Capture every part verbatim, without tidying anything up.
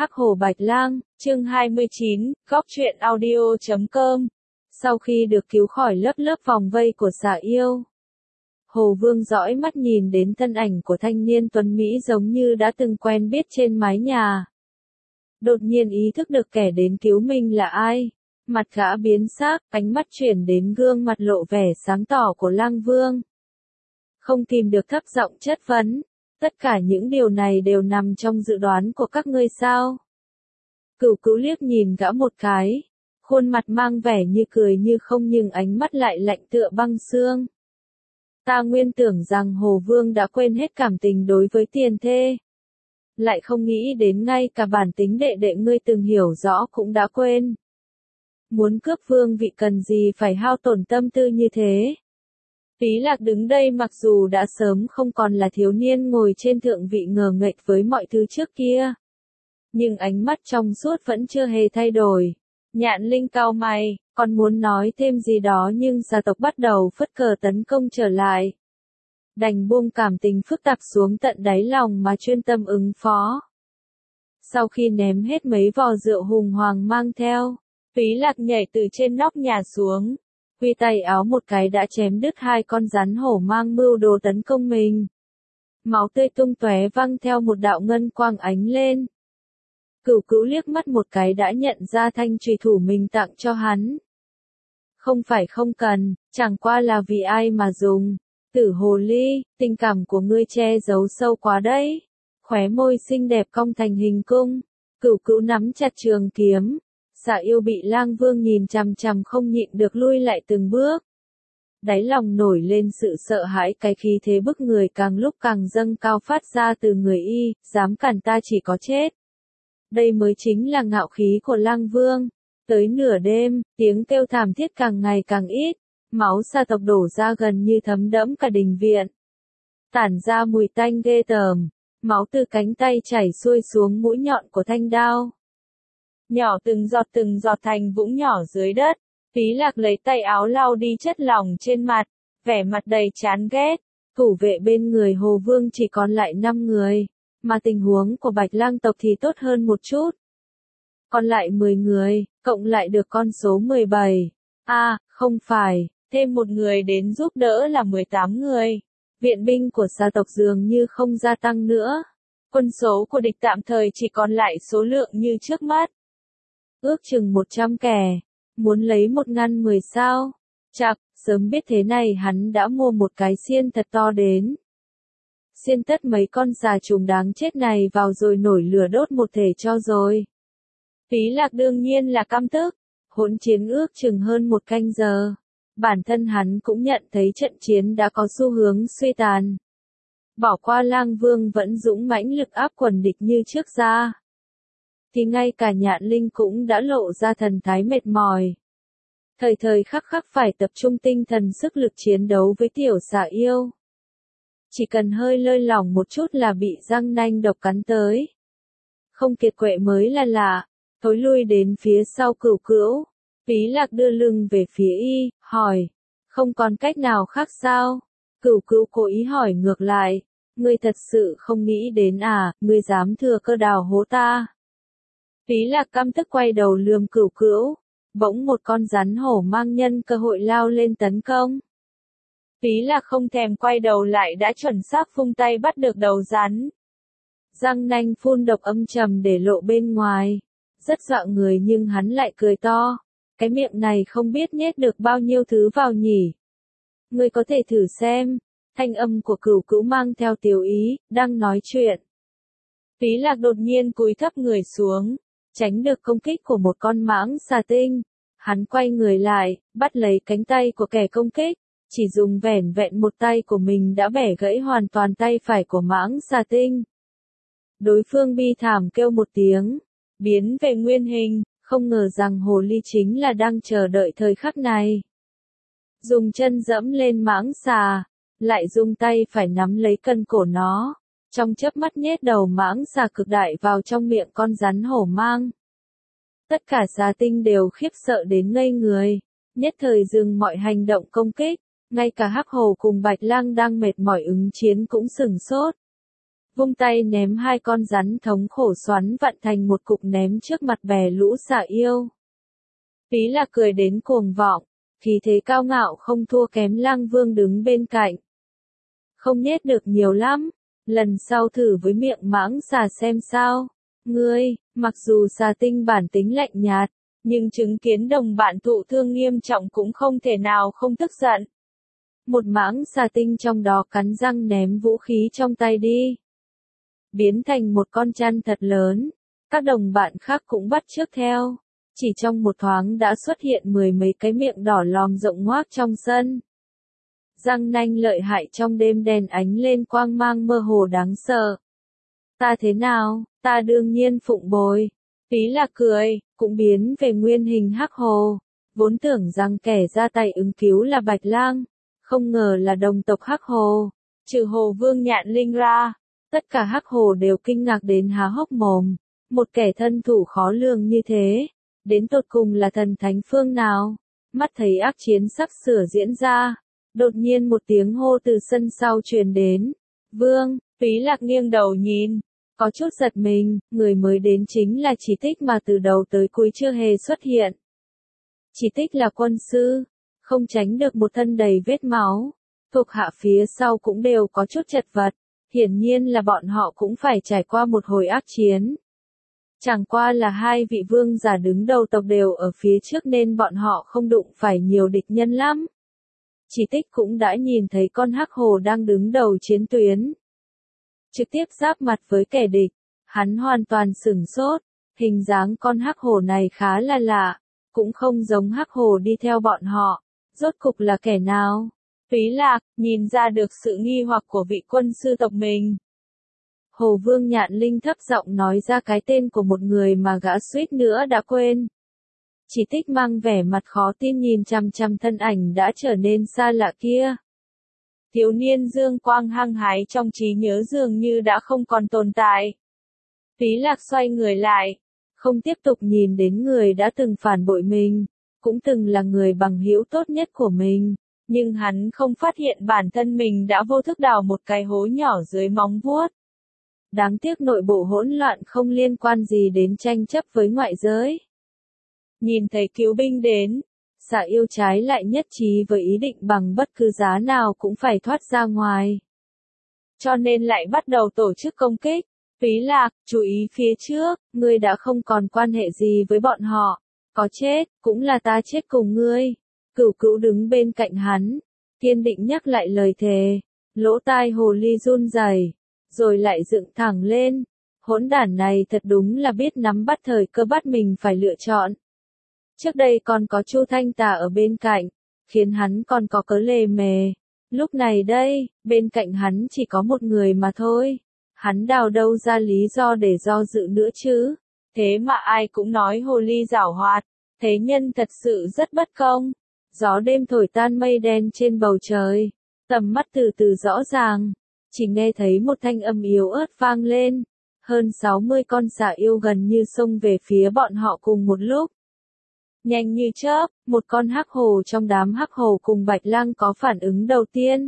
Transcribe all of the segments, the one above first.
Hắc Hồ Bạch Lang, chương hai mươi chín, góc truyện audio chấm com. Sau khi được cứu khỏi lớp lớp vòng vây của xà yêu, Hồ Vương dõi mắt nhìn đến thân ảnh của thanh niên tuấn Mỹ giống như đã từng quen biết trên mái nhà. Đột nhiên ý thức được kẻ đến cứu mình là ai. Mặt gã biến sắc, ánh mắt chuyển đến gương mặt lộ vẻ sáng tỏ của Lang Vương. Không tìm được thấp giọng chất vấn. Tất cả những điều này đều nằm trong dự đoán của các ngươi sao? Cửu Cửu liếc nhìn gã một cái, khuôn mặt mang vẻ như cười như không nhưng ánh mắt lại lạnh tựa băng xương. Ta nguyên tưởng rằng Hồ Vương đã quên hết cảm tình đối với tiền thê. Lại không nghĩ đến ngay cả bản tính đệ đệ ngươi từng hiểu rõ cũng đã quên. Muốn cướp vương vị cần gì phải hao tổn tâm tư như thế? Phí Lạc đứng đây mặc dù đã sớm không còn là thiếu niên ngồi trên thượng vị ngờ nghệch với mọi thứ trước kia. Nhưng ánh mắt trong suốt vẫn chưa hề thay đổi. Nhạn Linh cau mày, còn muốn nói thêm gì đó nhưng gia tộc bắt đầu phất cờ tấn công trở lại. Đành buông cảm tình phức tạp xuống tận đáy lòng mà chuyên tâm ứng phó. Sau khi ném hết mấy vò rượu hùng hoàng mang theo, Phí Lạc nhảy từ trên nóc nhà xuống. Huy tay áo một cái đã chém đứt hai con rắn hổ mang mưu đồ tấn công mình. Máu tươi tung tóe văng theo một đạo ngân quang ánh lên. Cửu Cửu liếc mắt một cái đã nhận ra thanh trùy thủ mình tặng cho hắn. Không phải không cần, chẳng qua là vì ai mà dùng. Tử hồ ly, tình cảm của ngươi che giấu sâu quá đấy. Khóe môi xinh đẹp cong thành hình cung. Cửu Cửu nắm chặt trường kiếm. Xà yêu bị Lang Vương nhìn chằm chằm không nhịn được lui lại từng bước. Đáy lòng nổi lên sự sợ hãi, cái khí thế bức người càng lúc càng dâng cao phát ra từ người y, dám cản ta chỉ có chết. Đây mới chính là ngạo khí của Lang Vương. Tới nửa đêm, tiếng kêu thảm thiết càng ngày càng ít, máu xà tộc đổ ra gần như thấm đẫm cả đình viện. Tản ra mùi tanh ghê tởm, máu từ cánh tay chảy xuôi xuống mũi nhọn của thanh đao. Nhỏ từng giọt từng giọt thành vũng nhỏ dưới đất. Phí Lạc lấy tay áo lau đi chất lỏng trên mặt, vẻ mặt đầy chán ghét. Thủ vệ bên người Hồ Vương chỉ còn lại năm người, mà tình huống của Bạch Lang tộc thì tốt hơn một chút. Còn lại mười người, cộng lại được con số mười bảy. À, không phải, thêm một người đến giúp đỡ là mười tám người. Viện binh của xà tộc dường như không gia tăng nữa. Quân số của địch tạm thời chỉ còn lại số lượng như trước mắt. Ước chừng một trăm kẻ, muốn lấy một ngăn mười sao. Chạc, sớm biết thế này hắn đã mua một cái xiên thật to đến. Xiên tất mấy con xà trùng đáng chết này vào rồi nổi lửa đốt một thể cho rồi. Phí Lạc đương nhiên là căm tức, hỗn chiến ước chừng hơn một canh giờ. Bản thân hắn cũng nhận thấy trận chiến đã có xu hướng suy tàn. Bỏ qua Lang Vương vẫn dũng mãnh lực áp quần địch như trước ra. Thì ngay cả Nhạn Linh cũng đã lộ ra thần thái mệt mỏi. Thời thời khắc khắc phải tập trung tinh thần sức lực chiến đấu với tiểu xà yêu. Chỉ cần hơi lơi lỏng một chút là bị răng nanh độc cắn tới. Không kiệt quệ mới là lạ, thối lui đến phía sau Cửu Cửu. Phí Lạc đưa lưng về phía y, hỏi, không còn cách nào khác sao? Cửu Cửu cố ý hỏi ngược lại, ngươi thật sự không nghĩ đến à, ngươi dám thừa cơ đào hố ta? Phí Lạc căm tức quay đầu lườm Cửu Cửu, bỗng một con rắn hổ mang nhân cơ hội lao lên tấn công. Phí Lạc không thèm quay đầu lại đã chuẩn xác phung tay bắt được đầu rắn. Răng nanh phun độc âm trầm để lộ bên ngoài, rất dọa người nhưng hắn lại cười to, cái miệng này không biết nhét được bao nhiêu thứ vào nhỉ. Ngươi có thể thử xem, thanh âm của Cửu Cửu mang theo tiểu ý, đang nói chuyện. Phí Lạc đột nhiên cúi thấp người xuống, tránh được công kích của một con mãng xà tinh. Hắn quay người lại, bắt lấy cánh tay của kẻ công kích, chỉ dùng vẻn vẹn một tay của mình đã bẻ gãy hoàn toàn tay phải của mãng xà tinh. Đối phương bi thảm kêu một tiếng, biến về nguyên hình, không ngờ rằng hồ ly chính là đang chờ đợi thời khắc này. Dùng chân dẫm lên mãng xà, lại dùng tay phải nắm lấy cân cổ nó. Trong chớp mắt nhét đầu mãng xà cực đại vào trong miệng con rắn hổ mang. Tất cả xà tinh đều khiếp sợ đến ngây người, nhất thời dừng mọi hành động công kích, ngay cả Hắc Hồ cùng Bạch Lang đang mệt mỏi ứng chiến cũng sửng sốt. vung tay ném hai con rắn thống khổ xoắn vặn thành một cục ném trước mặt bè lũ xà yêu. Phí Lạc cười đến cuồng vọng, khí thế cao ngạo không thua kém Lang Vương đứng bên cạnh. Không nhét được nhiều lắm, lần sau thử với miệng mãng xà xem sao. Ngươi, mặc dù xà tinh bản tính lạnh nhạt, nhưng chứng kiến đồng bạn thụ thương nghiêm trọng cũng không thể nào không tức giận. Một mãng xà tinh trong đó cắn răng ném vũ khí trong tay đi, biến thành một con chăn thật lớn. Các đồng bạn khác cũng bắt chước theo. Chỉ trong một thoáng đã xuất hiện mười mấy cái miệng đỏ lòm rộng ngoác trong sân. Răng nanh lợi hại trong đêm đen ánh lên quang mang mơ hồ đáng sợ. Ta thế nào, ta đương nhiên phụng bồi. Phí Lạc cười, cũng biến về nguyên hình hắc hồ. Vốn tưởng rằng kẻ ra tay ứng cứu là Bạch Lang, không ngờ là đồng tộc hắc hồ. Trừ Hồ Vương Nhạn Linh ra, tất cả hắc hồ đều kinh ngạc đến há hốc mồm. Một kẻ thân thủ khó lường như thế, đến tột cùng là thần thánh phương nào? Mắt thấy ác chiến sắp sửa diễn ra, đột nhiên một tiếng hô từ sân sau truyền đến. Vương, Phí Lạc nghiêng đầu nhìn, có chút giật mình, người mới đến chính là Chỉ Tích mà từ đầu tới cuối chưa hề xuất hiện. Chỉ Tích là quân sư, không tránh được một thân đầy vết máu, thuộc hạ phía sau cũng đều có chút chật vật, hiển nhiên là bọn họ cũng phải trải qua một hồi ác chiến. Chẳng qua là hai vị vương giả đứng đầu tộc đều ở phía trước nên bọn họ không đụng phải nhiều địch nhân lắm. Chỉ Tích cũng đã nhìn thấy con hắc hồ đang đứng đầu chiến tuyến, trực tiếp giáp mặt với kẻ địch. Hắn hoàn toàn sửng sốt, hình dáng con hắc hồ này khá là lạ, cũng không giống hắc hồ đi theo bọn họ. Rốt cục là kẻ nào? Phí Lạc nhìn ra được sự nghi hoặc của vị quân sư tộc mình. Hồ Vương Nhạn Linh thấp giọng nói ra cái tên của một người mà gã suýt nữa đã quên. Chỉ Tích mang vẻ mặt khó tin nhìn chằm chằm thân ảnh đã trở nên xa lạ kia. Thiếu niên dương quang hăng hái trong trí nhớ dường như đã không còn tồn tại. Phí Lạc xoay người lại, không tiếp tục nhìn đến người đã từng phản bội mình, cũng từng là người bằng hữu tốt nhất của mình, nhưng hắn không phát hiện bản thân mình đã vô thức đào một cái hố nhỏ dưới móng vuốt. Đáng tiếc nội bộ hỗn loạn không liên quan gì đến tranh chấp với ngoại giới. Nhìn thấy cứu binh đến, Xà yêu trái lại nhất trí với ý định bằng bất cứ giá nào cũng phải thoát ra ngoài. Cho nên lại bắt đầu tổ chức công kích. Phí Lạc, chú ý phía trước, ngươi đã không còn quan hệ gì với bọn họ. Có chết, cũng là ta chết cùng ngươi. Cửu Cửu đứng bên cạnh hắn, kiên định nhắc lại lời thề. Lỗ tai hồ ly run rẩy, rồi lại dựng thẳng lên. Hỗn đản này thật đúng là biết nắm bắt thời cơ bắt mình phải lựa chọn. Trước đây còn có Chu Thanh Tà ở bên cạnh, khiến hắn còn có cớ lề mề. Lúc này đây, bên cạnh hắn chỉ có một người mà thôi. Hắn đào đâu ra lý do để do dự nữa chứ? Thế mà ai cũng nói hồ ly giảo hoạt, thế nhân thật sự rất bất công. Gió đêm thổi tan mây đen trên bầu trời, tầm mắt từ từ rõ ràng, chỉ nghe thấy một thanh âm yếu ớt vang lên. Hơn sáu mươi con xà yêu gần như xông về phía bọn họ cùng một lúc. Nhanh như chớp, một con hắc hồ trong đám hắc hồ cùng Bạch Lang có phản ứng đầu tiên.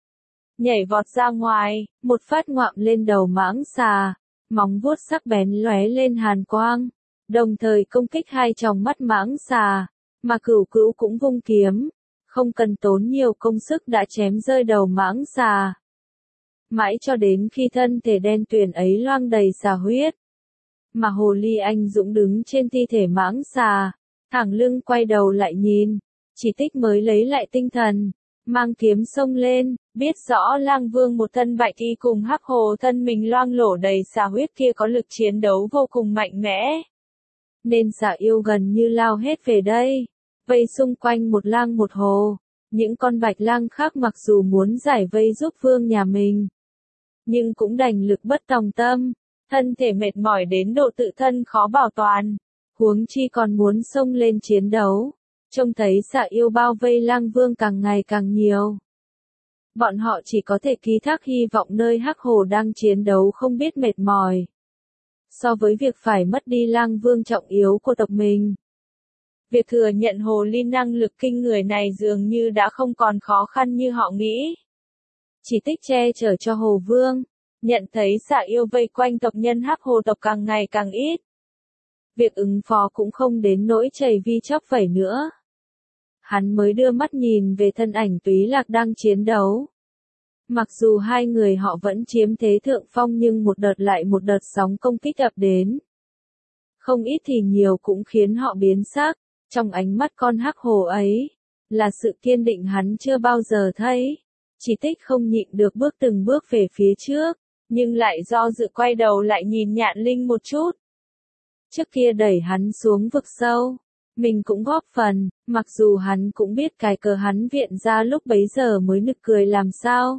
Nhảy vọt ra ngoài, một phát ngoạm lên đầu mãng xà, móng vuốt sắc bén lóe lên hàn quang, đồng thời công kích hai tròng mắt mãng xà, mà Cửu Cửu cũng vung kiếm, không cần tốn nhiều công sức đã chém rơi đầu mãng xà. Mãi cho đến khi thân thể đen tuyền ấy loang đầy xà huyết, mà hồ ly anh dũng đứng trên thi thể mãng xà, thẳng lưng quay đầu lại nhìn, Chỉ Tích mới lấy lại tinh thần, mang kiếm xông lên, biết rõ Lang Vương một thân bạch y cùng hắc hồ thân mình loang lổ đầy xà huyết kia có lực chiến đấu vô cùng mạnh mẽ. Nên xà yêu gần như lao hết về đây, vây xung quanh một lang một hồ. Những con Bạch Lang khác mặc dù muốn giải vây giúp vương nhà mình, nhưng cũng đành lực bất tòng tâm, thân thể mệt mỏi đến độ tự thân khó bảo toàn, huống chi còn muốn xông lên chiến đấu. Trông thấy xà yêu bao vây Lang Vương càng ngày càng nhiều, bọn họ chỉ có thể ký thác hy vọng nơi hắc hồ đang chiến đấu không biết mệt mỏi. So với việc phải mất đi Lang Vương trọng yếu của tộc mình, việc thừa nhận hồ ly năng lực kinh người này dường như đã không còn khó khăn như họ nghĩ. Chỉ Tích che chở cho Hồ Vương, Nhận thấy xà yêu vây quanh tộc nhân Hắc Hồ tộc càng ngày càng ít. Việc ứng phó cũng không đến nỗi chảy vi chóc vẩy nữa. Hắn mới đưa mắt nhìn về thân ảnh Túy Lạc đang chiến đấu. Mặc dù hai người họ vẫn chiếm thế thượng phong nhưng một đợt lại một đợt sóng công kích ập đến. Không ít thì nhiều cũng khiến họ biến sắc, trong ánh mắt con Hắc Hồ ấy, là sự kiên định hắn chưa bao giờ thấy. Chỉ Tích không nhịn được bước từng bước về phía trước, nhưng lại do dự quay đầu lại nhìn Nhạn Linh một chút. Trước kia đẩy hắn xuống vực sâu, mình cũng góp phần, mặc dù hắn cũng biết cái cớ hắn viện ra lúc bấy giờ mới nực cười làm sao.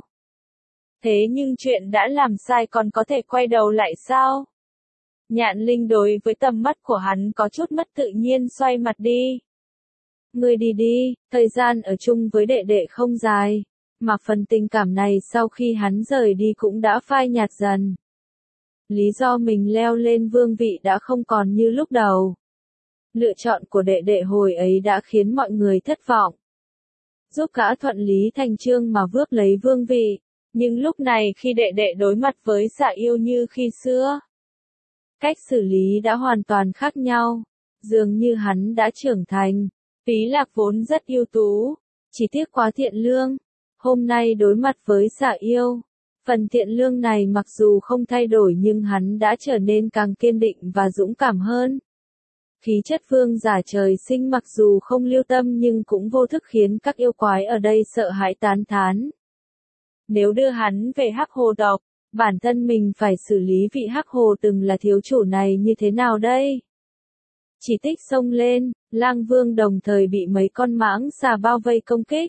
Thế nhưng chuyện đã làm sai còn có thể quay đầu lại sao? Nhạn Linh đối với tầm mắt của hắn có chút mất tự nhiên xoay mặt đi. Ngươi đi đi, thời gian ở chung với đệ đệ không dài, mà phần tình cảm này sau khi hắn rời đi cũng đã phai nhạt dần. Lý do mình leo lên vương vị đã không còn như lúc đầu. Lựa chọn của đệ đệ hồi ấy đã khiến mọi người thất vọng. Giúp gã thuận lý thành chương mà vước lấy vương vị, nhưng lúc này khi đệ đệ đối mặt với xà yêu như khi xưa, cách xử lý đã hoàn toàn khác nhau, dường như hắn đã trưởng thành. Túy Lạc vốn rất ưu tú, chỉ tiếc quá thiện lương, hôm nay đối mặt với xà yêu. Phần thiện lương này mặc dù không thay đổi nhưng hắn đã trở nên càng kiên định và dũng cảm hơn. Khí chất vương giả trời sinh mặc dù không lưu tâm nhưng cũng vô thức khiến các yêu quái ở đây sợ hãi tán thán. Nếu đưa hắn về Hắc Hồ tộc, bản thân mình phải xử lý vị Hắc Hồ từng là thiếu chủ này như thế nào đây? Chỉ Tích xông lên, Lang Vương đồng thời bị mấy con mãng xà bao vây công kích.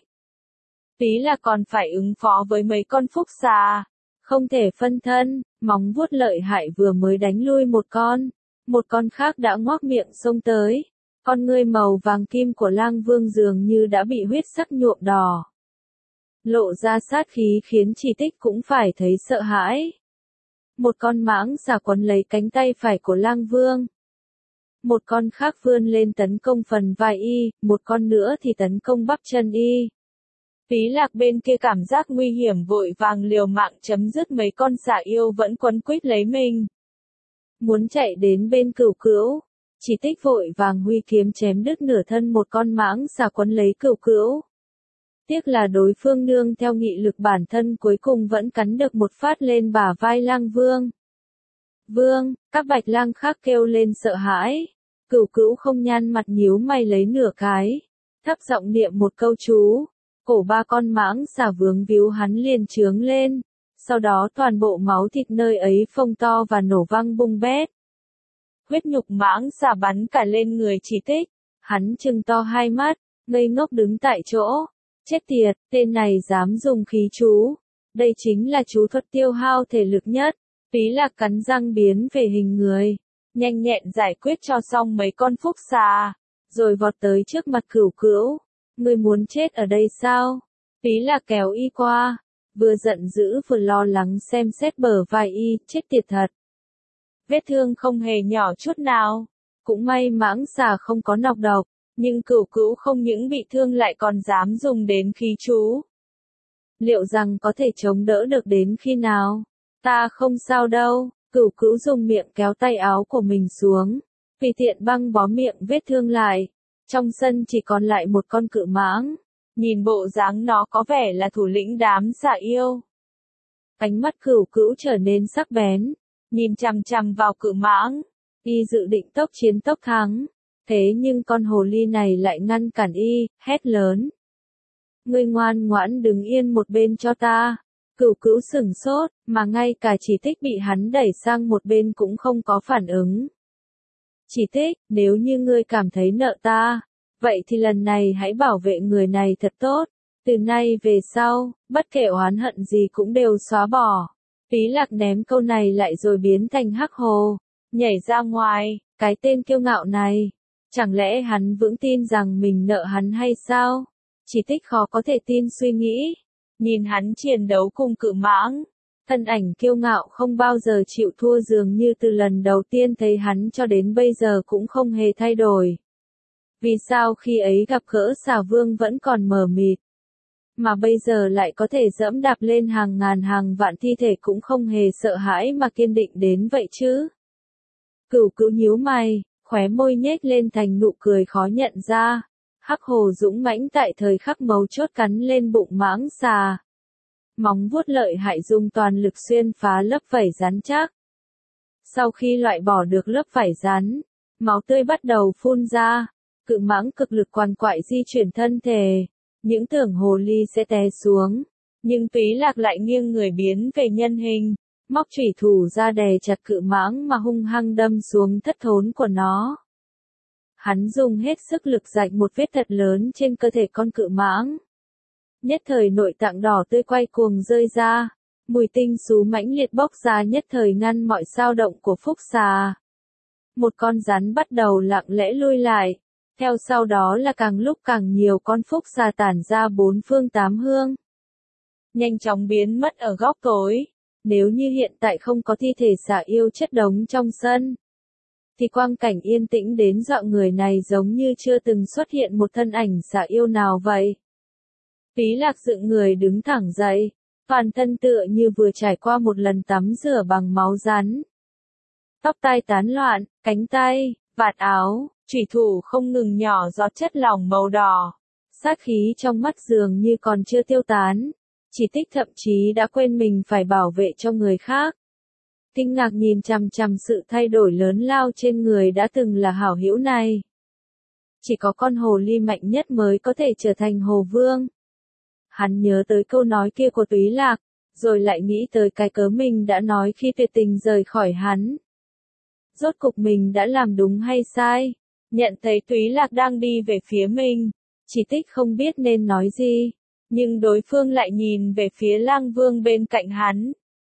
Túy là còn phải ứng phó với mấy con phúc xà, không thể phân thân, móng vuốt lợi hại vừa mới đánh lui một con, một con khác đã ngoác miệng xông tới, con ngươi màu vàng kim của Lang Vương dường như đã bị huyết sắc nhuộm đỏ. Lộ ra sát khí khiến Chỉ Tích cũng phải thấy sợ hãi. Một con mãng xà quấn lấy cánh tay phải của Lang Vương. Một con khác vươn lên tấn công phần vai y, một con nữa thì tấn công bắp chân y. Túy Lạc bên kia cảm giác nguy hiểm vội vàng liều mạng chấm dứt mấy con xà yêu vẫn quấn quýt lấy mình. Muốn chạy đến bên Cửu Cữu, Chỉ Tích vội vàng huy kiếm chém đứt nửa thân một con mãng xà quấn lấy Cửu Cữu. Tiếc là đối phương nương theo nghị lực bản thân cuối cùng vẫn cắn được một phát lên bả vai Lang Vương. Vương, các bạch lang khác kêu lên sợ hãi. Cửu Cữu không nhăn mặt nhíu mày lấy nửa cái, thấp giọng niệm một câu chú. Cổ ba con mãng xà vướng víu hắn liền trướng lên, sau đó toàn bộ máu thịt nơi ấy phông to và nổ văng bung bét. Huyết nhục mãng xà bắn cả lên người Chỉ Tích, hắn trừng to hai mắt, ngây ngốc đứng tại chỗ. Chết tiệt, tên này dám dùng khí chú. Đây chính là chú thuật tiêu hao thể lực nhất. Túy Lạc cắn răng biến về hình người, nhanh nhẹn giải quyết cho xong mấy con phúc xà, rồi vọt tới trước mặt Cửu Cữu. Ngươi muốn chết ở đây sao? Túy Lạc kéo y qua, vừa giận dữ vừa lo lắng xem xét bờ vai y, chết tiệt thật. Vết thương không hề nhỏ chút nào, cũng may mãng xà không có nọc độc, nhưng Cửu Cữu không những bị thương lại còn dám dùng đến khí chú. Liệu rằng có thể chống đỡ được đến khi nào? Ta không sao đâu, Cửu Cữu dùng miệng kéo tay áo của mình xuống, vì tiện băng bó miệng vết thương lại. Trong sân chỉ còn lại một con cự mãng, nhìn bộ dáng nó có vẻ là thủ lĩnh đám xà yêu. Ánh mắt Cửu Cữu trở nên sắc bén, nhìn chằm chằm vào cự mãng, y dự định tốc chiến tốc thắng, thế nhưng con hồ ly này lại ngăn cản y, hét lớn. Ngươi ngoan ngoãn đứng yên một bên cho ta. Cửu Cữu sửng sốt, mà ngay cả Chỉ Tích bị hắn đẩy sang một bên cũng không có phản ứng. Chỉ Tích, nếu như ngươi cảm thấy nợ ta, vậy thì lần này hãy bảo vệ người này thật tốt. Từ nay về sau, bất kể oán hận gì cũng đều xóa bỏ. Túy Lạc ném câu này lại rồi biến thành Hắc Hồ, nhảy ra ngoài. Cái tên kiêu ngạo này, chẳng lẽ hắn vững tin rằng mình nợ hắn hay sao? Chỉ Tích khó có thể tin suy nghĩ, nhìn hắn chiến đấu cùng cự mãng. Thân ảnh kiêu ngạo không bao giờ chịu thua dường như từ lần đầu tiên thấy hắn cho đến bây giờ cũng không hề thay đổi. Vì sao khi ấy gặp gỡ xà vương vẫn còn mờ mịt? mà bây giờ lại có thể dẫm đạp lên hàng ngàn hàng vạn thi thể cũng không hề sợ hãi mà kiên định đến vậy chứ. Cửu Cửu nhíu mày, khóe môi nhếch lên thành nụ cười khó nhận ra. Hắc hồ dũng mãnh tại thời khắc mấu chốt cắn lên bụng mãng xà. Móng vuốt lợi hại dùng toàn lực xuyên phá lớp vảy rắn chắc. Sau khi loại bỏ được lớp vảy rắn, máu tươi bắt đầu phun ra. Cự mãng cực lực quằn quại di chuyển thân thể. Những tưởng hồ ly sẽ té xuống. Nhưng Túy Lạc lại nghiêng người biến về nhân hình. Móc chủy thủ ra đè chặt cự mãng mà hung hăng đâm xuống thất thốn của nó. Hắn dùng hết sức lực rạch một vết thật lớn trên cơ thể con cự mãng. Nhất thời nội tạng đỏ tươi quay cuồng rơi ra. Mùi tinh sú mãnh liệt bốc ra nhất thời ngăn mọi dao động của phúc xà. Một con rắn bắt đầu lặng lẽ lui lại. Theo sau đó là càng lúc càng nhiều con phúc xà tản ra bốn phương tám hướng. Nhanh chóng biến mất ở góc tối. Nếu như hiện tại không có thi thể xà yêu chất đống trong sân, thì quang cảnh yên tĩnh đến dọa người này giống như chưa từng xuất hiện một thân ảnh xà yêu nào vậy. Túy Lạc dựng người đứng thẳng dậy, toàn thân tựa như vừa trải qua một lần tắm rửa bằng máu rắn. Tóc tai tán loạn, cánh tay, vạt áo, chủy thủ không ngừng nhỏ giọt chất lỏng màu đỏ. Sát khí trong mắt dường như còn chưa tiêu tán. Chỉ Tích thậm chí đã quên mình phải bảo vệ cho người khác. Kinh ngạc nhìn chằm chằm sự thay đổi lớn lao trên người đã từng là hảo hữu này. Chỉ có con hồ ly mạnh nhất mới có thể trở thành hồ vương. Hắn nhớ tới câu nói kia của Túy Lạc, rồi lại nghĩ tới cái cớ mình đã nói khi tuyệt tình rời khỏi hắn. Rốt cục mình đã làm đúng hay sai? Nhận thấy Túy Lạc đang đi về phía mình, Chỉ Tích không biết nên nói gì. Nhưng đối phương lại nhìn về phía Lang Vương bên cạnh hắn.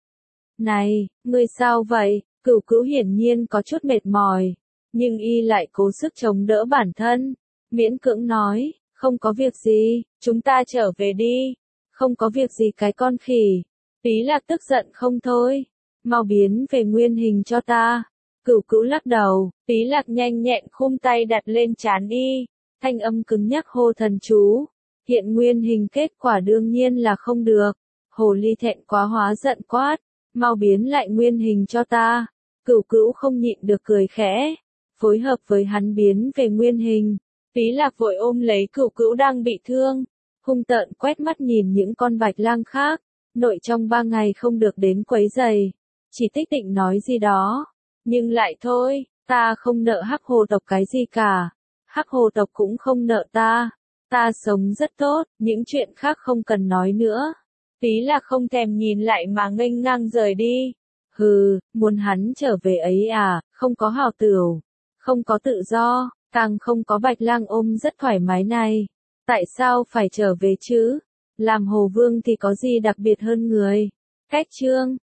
Này, ngươi sao vậy? Cửu Cửu hiển nhiên có chút mệt mỏi, nhưng y lại cố sức chống đỡ bản thân, miễn cưỡng nói, không có việc gì, chúng ta trở về đi. Không có việc gì cái con khỉ. Túy Lạc tức giận không thôi, mau biến về nguyên hình cho ta. Cửu Cửu lắc đầu, Túy Lạc nhanh nhẹn khum tay đặt lên trán y, thanh âm cứng nhắc hô thần chú. Hiện nguyên hình kết quả đương nhiên là không được. Hồ ly thẹn quá hóa giận quát, mau biến lại nguyên hình cho ta. Cửu Cửu không nhịn được cười khẽ, phối hợp với hắn biến về nguyên hình. Túy Lạc vội ôm lấy Cửu Cửu đang bị thương, hung tợn quét mắt nhìn những con bạch lang khác, nội trong ba ngày không được đến quấy giày. Chỉ Tích định nói gì đó, nhưng lại thôi, ta không nợ Hắc Hồ tộc cái gì cả, Hắc Hồ tộc cũng không nợ ta. Ta sống rất tốt, những chuyện khác không cần nói nữa. Túy Lạc không thèm nhìn lại mà nghênh ngang rời đi. Hừ, muốn hắn trở về ấy à, không có hào tửu, không có tự do, càng không có bạch lang ôm rất thoải mái này. Tại sao phải trở về chứ? Làm hồ vương thì có gì đặc biệt hơn người? Cách chương